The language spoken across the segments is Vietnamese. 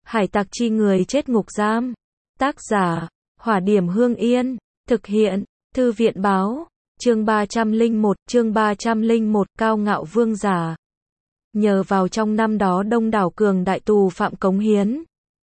Hải tặc chi người chết ngục giam. Tác giả, Hỏa Điểm Hương Yên. Thực hiện, Thư viện Báo. Chương 301, Cao Ngạo Vương Giả. Nhờ vào trong năm đó đông đảo cường đại tù phạm cống hiến,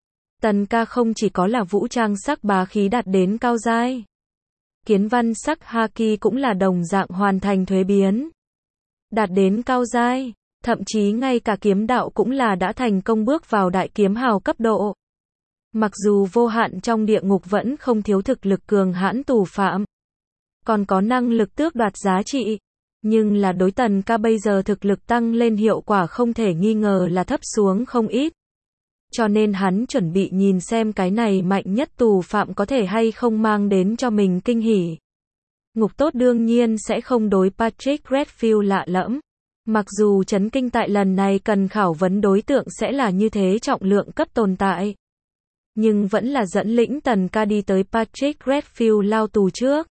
Tần Ca không chỉ có là vũ trang sắc bá khí đạt đến cao giai, kiến văn sắc haki cũng là đồng dạng hoàn thành thuế biến, đạt đến cao giai, thậm chí ngay cả kiếm đạo cũng là đã thành công bước vào đại kiếm hào cấp độ. Mặc dù vô hạn trong địa ngục vẫn không thiếu thực lực cường hãn tù phạm, còn có năng lực tước đoạt giá trị, nhưng là đối Tần Ca bây giờ thực lực tăng lên hiệu quả không thể nghi ngờ là thấp xuống không ít. Cho nên hắn chuẩn bị nhìn xem cái này mạnh nhất tù phạm có thể hay không mang đến cho mình kinh hỉ. Ngục tốt đương nhiên sẽ không đối Patrick Redfield lạ lẫm. Mặc dù chấn kinh tại lần này cần khảo vấn đối tượng sẽ là như thế trọng lượng cấp tồn tại, nhưng vẫn là dẫn lĩnh Tần Ca đi tới Patrick Redfield lao tù trước.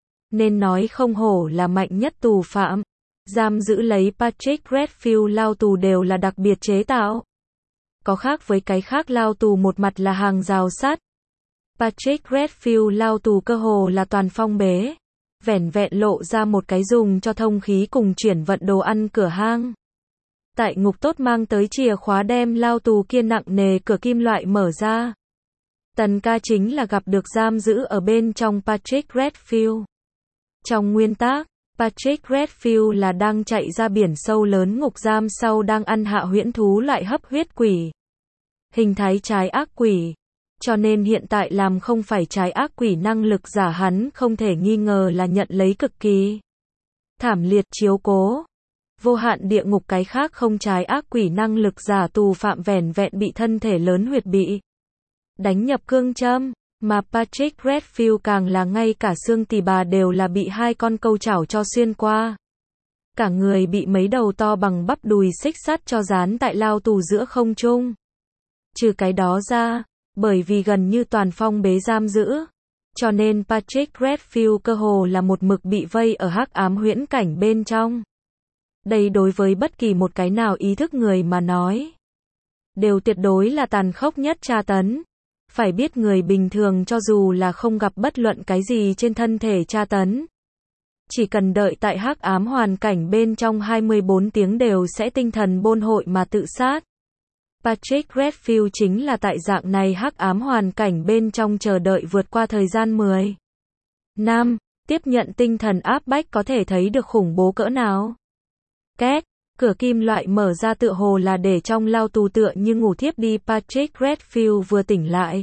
Nên nói không hổ là mạnh nhất tù phạm, giam giữ lấy Patrick Redfield lao tù đều là đặc biệt chế tạo. Có khác với cái khác lao tù một mặt là hàng rào sắt, Patrick Redfield lao tù cơ hồ là toàn phong bế, vẻn vẹn lộ ra một cái dùng cho thông khí cùng chuyển vận đồ ăn cửa hang. Tại ngục tốt mang tới chìa khóa đem lao tù kia nặng nề cửa kim loại mở ra. Tần Ca chính là gặp được giam giữ ở bên trong Patrick Redfield. Trong nguyên tác, Patrick Redfield là đang chạy ra biển sâu lớn ngục giam sau đang ăn hạ huyễn thú loại hấp huyết quỷ. Hình thái trái ác quỷ. Cho nên hiện tại làm không phải trái ác quỷ năng lực giả hắn không thể nghi ngờ là nhận lấy cực kỳ thảm liệt chiếu cố. Vô hạn địa ngục cái khác không trái ác quỷ năng lực giả tù phạm vẻn vẹn bị thân thể lớn huyệt bị đánh nhập cương châm. Mà Patrick Redfield càng là ngay cả xương tỳ bà đều là bị hai con câu chảo cho xuyên qua. Cả người bị mấy đầu to bằng bắp đùi xích sắt cho dán tại lao tù giữa không trung. Trừ cái đó ra, bởi vì gần như toàn phong bế giam giữ, cho nên Patrick Redfield cơ hồ là một mực bị vây ở hắc ám huyễn cảnh bên trong. Đây đối với bất kỳ một cái nào ý thức người mà nói, đều tuyệt đối là tàn khốc nhất tra tấn. Phải biết người bình thường cho dù là không gặp bất luận cái gì trên thân thể tra tấn, chỉ cần đợi tại hắc ám hoàn cảnh bên trong 24 tiếng đều sẽ tinh thần bôn hội mà tự sát. Patrick Redfield chính là tại dạng này hắc ám hoàn cảnh bên trong chờ đợi vượt qua thời gian 10 năm, tiếp nhận tinh thần áp bách có thể thấy được khủng bố cỡ nào. Két, cửa kim loại mở ra tựa hồ là để trong lao tù tựa như ngủ thiếp đi Patrick Redfield vừa tỉnh lại.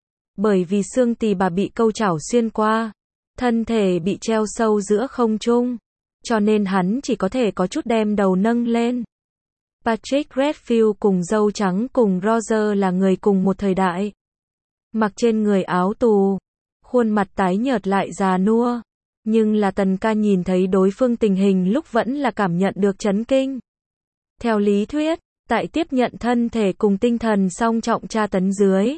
Bởi vì xương tỳ bà bị câu chảo xuyên qua, thân thể bị treo sâu giữa không trung, cho nên hắn chỉ có thể có chút đem đầu nâng lên. Patrick Redfield cùng dâu trắng cùng Roger là người cùng một thời đại. Mặc trên người áo tù, khuôn mặt tái nhợt lại già nua. Nhưng là Tần Ca nhìn thấy đối phương tình hình lúc vẫn là cảm nhận được chấn kinh. Theo lý thuyết, tại tiếp nhận thân thể cùng tinh thần song trọng tra tấn dưới,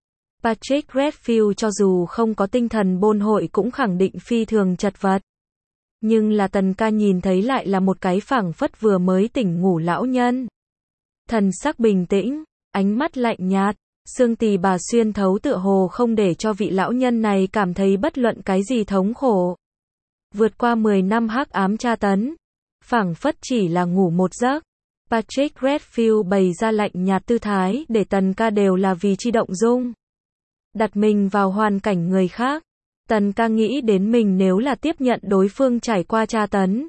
Patrick Redfield cho dù không có tinh thần bôn hội cũng khẳng định phi thường chật vật. Nhưng là Tần Ca nhìn thấy lại là một cái phảng phất vừa mới tỉnh ngủ lão nhân. Thần sắc bình tĩnh, ánh mắt lạnh nhạt, xương tỳ bà xuyên thấu tựa hồ không để cho vị lão nhân này cảm thấy bất luận cái gì thống khổ. Vượt qua 10 năm hắc ám tra tấn, phảng phất chỉ là ngủ một giấc. Patrick Redfield bày ra lạnh nhạt tư thái để Tần Ca đều là vì chi động dung. Đặt mình vào hoàn cảnh người khác, Tần Ca nghĩ đến mình nếu là tiếp nhận đối phương trải qua tra tấn,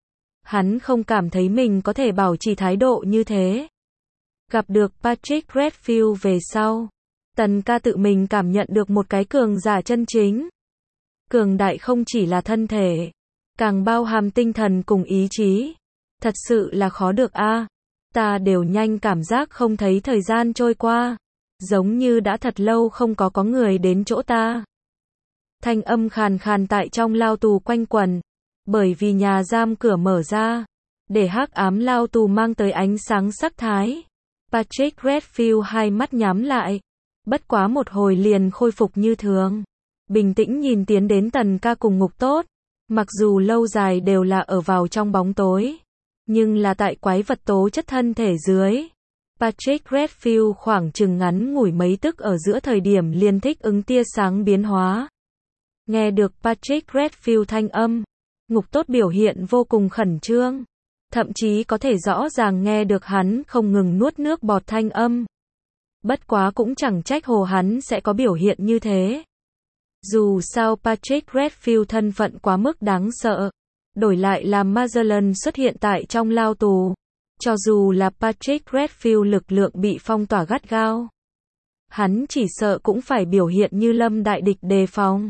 hắn không cảm thấy mình có thể bảo trì thái độ như thế. Gặp được Patrick Redfield về sau, Tần Ca tự mình cảm nhận được một cái cường giả chân chính. Cường đại không chỉ là thân thể, càng bao hàm tinh thần cùng ý chí. Thật sự là khó được a. Ta đều nhanh cảm giác không thấy thời gian trôi qua, giống như đã thật lâu không có người đến chỗ ta. Thanh âm khàn khàn tại trong lao tù quanh quẩn, bởi vì nhà giam cửa mở ra, để hắc ám lao tù mang tới ánh sáng sắc thái. Patrick Redfield hai mắt nhắm lại, bất quá một hồi liền khôi phục như thường. Bình tĩnh nhìn tiến đến Tần Ca cùng ngục tốt, mặc dù lâu dài đều là ở vào trong bóng tối, nhưng là tại quái vật tố chất thân thể dưới, Patrick Redfield khoảng chừng ngắn ngủi mấy tức ở giữa thời điểm liền thích ứng tia sáng biến hóa. Nghe được Patrick Redfield thanh âm, ngục tốt biểu hiện vô cùng khẩn trương. Thậm chí có thể rõ ràng nghe được hắn không ngừng nuốt nước bọt thanh âm. Bất quá cũng chẳng trách hồ hắn sẽ có biểu hiện như thế. Dù sao Patrick Redfield thân phận quá mức đáng sợ. Đổi lại là Magellan xuất hiện tại trong lao tù. Cho dù là Patrick Redfield lực lượng bị phong tỏa gắt gao, hắn chỉ sợ cũng phải biểu hiện như lâm đại địch đề phòng.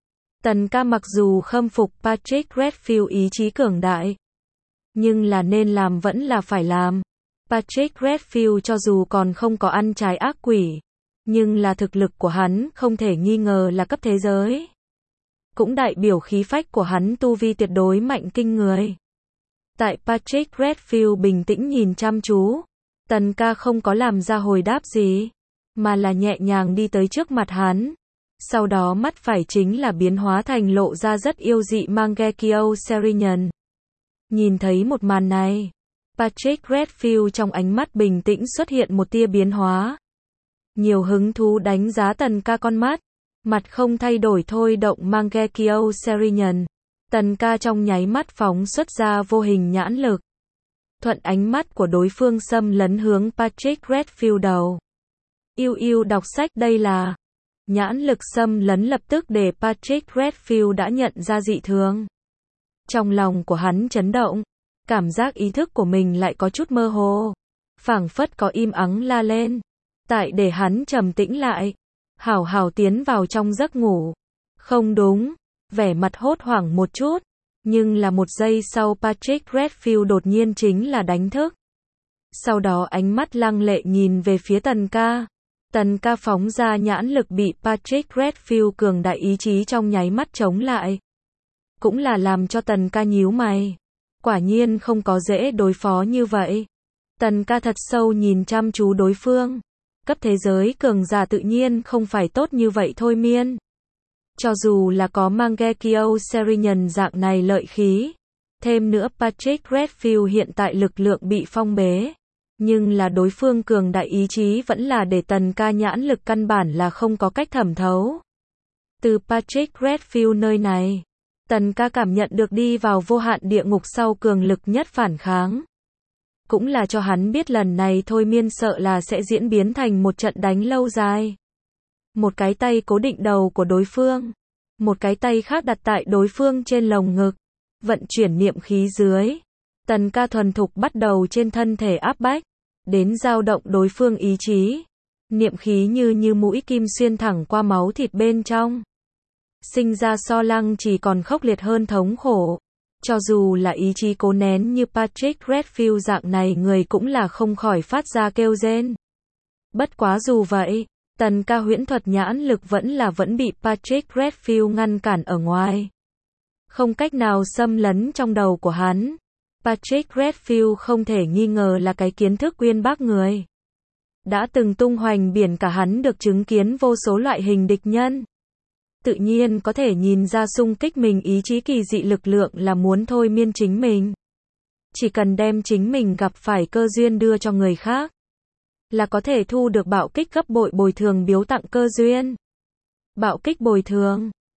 Tần ca mặc dù khâm phục Patrick Redfield ý chí cường đại, nhưng là nên làm vẫn là phải làm. Patrick Redfield cho dù còn không có ăn trái ác quỷ, nhưng là thực lực của hắn không thể nghi ngờ là cấp thế giới. Cũng đại biểu khí phách của hắn tu vi tuyệt đối mạnh kinh người. Tại Patrick Redfield bình tĩnh nhìn chăm chú, Tần ca không có làm ra hồi đáp gì, mà là nhẹ nhàng đi tới trước mặt hắn. Sau đó mắt phải chính là biến hóa thành lộ ra rất yêu dị Mangekyo Serenian. Nhìn thấy một màn này, Patrick Redfield trong ánh mắt bình tĩnh xuất hiện một tia biến hóa. Nhiều hứng thú đánh giá Tần ca con mắt, mặt không thay đổi thôi động Mangekyo Serenian. Tần ca trong nháy mắt phóng xuất ra vô hình nhãn lực. Thuận ánh mắt của đối phương xâm lấn hướng Patrick Redfield đầu. Yêu đọc sách đây là. Nhãn lực xâm lấn lập tức để Patrick Redfield đã nhận ra dị thường. Trong lòng của hắn chấn động, cảm giác ý thức của mình lại có chút mơ hồ. Phảng phất có im ắng la lên. Tại để hắn trầm tĩnh lại. Hảo hảo tiến vào trong giấc ngủ. Không đúng. Vẻ mặt hốt hoảng một chút, nhưng là một giây sau Patrick Redfield đột nhiên chính là đánh thức. Sau đó ánh mắt lăng lệ nhìn về phía Tần ca. Tần ca phóng ra nhãn lực bị Patrick Redfield cường đại ý chí trong nháy mắt chống lại. Cũng là làm cho Tần ca nhíu mày. Quả nhiên không có dễ đối phó như vậy. Tần ca thật sâu nhìn chăm chú đối phương. Cấp thế giới cường giả tự nhiên không phải tốt như vậy thôi miên. Cho dù là có Mangekyo Serenian dạng này lợi khí, thêm nữa Patrick Redfield hiện tại lực lượng bị phong bế, nhưng là đối phương cường đại ý chí vẫn là để Tần ca nhãn lực căn bản là không có cách thẩm thấu. Từ Patrick Redfield nơi này, Tần ca cảm nhận được đi vào vô hạn địa ngục sau cường lực nhất phản kháng. Cũng là cho hắn biết lần này thôi miên sợ là sẽ diễn biến thành một trận đánh lâu dài. Một cái tay cố định đầu của đối phương, một cái tay khác đặt tại đối phương trên lồng ngực, vận chuyển niệm khí dưới. Tần ca thuần thục bắt đầu trên thân thể áp bách, đến dao động đối phương ý chí. Niệm khí như mũi kim xuyên thẳng qua máu thịt bên trong. Sinh ra so lăng chỉ còn khốc liệt hơn thống khổ. Cho dù là ý chí cố nén như Patrick Redfield dạng này người cũng là không khỏi phát ra kêu rên. Bất quá dù vậy, Tần ca huyễn thuật nhãn lực vẫn bị Patrick Redfield ngăn cản ở ngoài. Không cách nào xâm lấn trong đầu của hắn. Patrick Redfield không thể nghi ngờ là cái kiến thức uyên bác người. Đã từng tung hoành biển cả hắn được chứng kiến vô số loại hình địch nhân. Tự nhiên có thể nhìn ra xung kích mình ý chí kỳ dị lực lượng là muốn thôi miên chính mình. Chỉ cần đem chính mình gặp phải cơ duyên đưa cho người khác, là có thể thu được bạo kích gấp bội bồi thường biếu tặng cơ duyên. Bạo kích bồi thường.